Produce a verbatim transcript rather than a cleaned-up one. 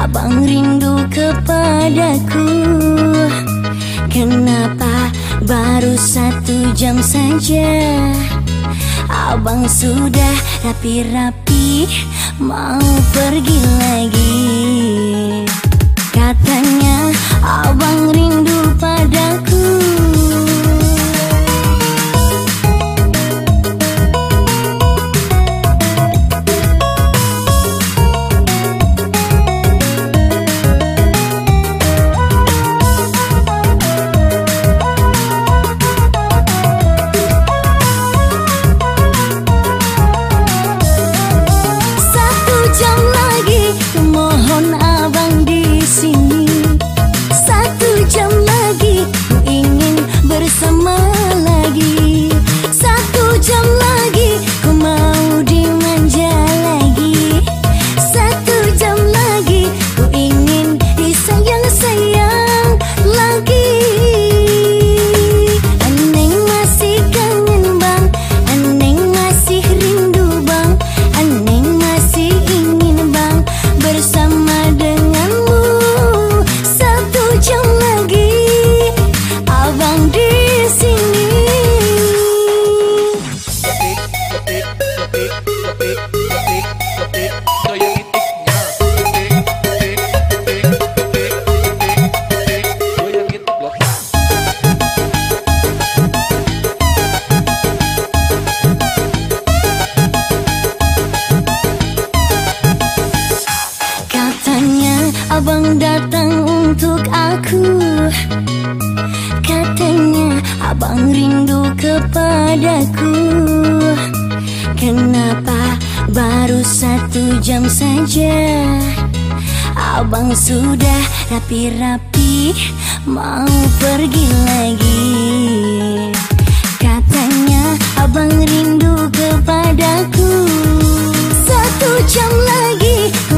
abang rindu kepadaku. Kenapa baru satu jam saja abang sudah rapi-rapi mau pergi lagi? Katanya abang rindu padaku. Abang datang untuk aku. Katanya abang rindu kepadaku. Kenapa baru satu jam saja abang sudah rapi-rapi mau pergi lagi? Katanya abang rindu kepadaku. Satu jam lagi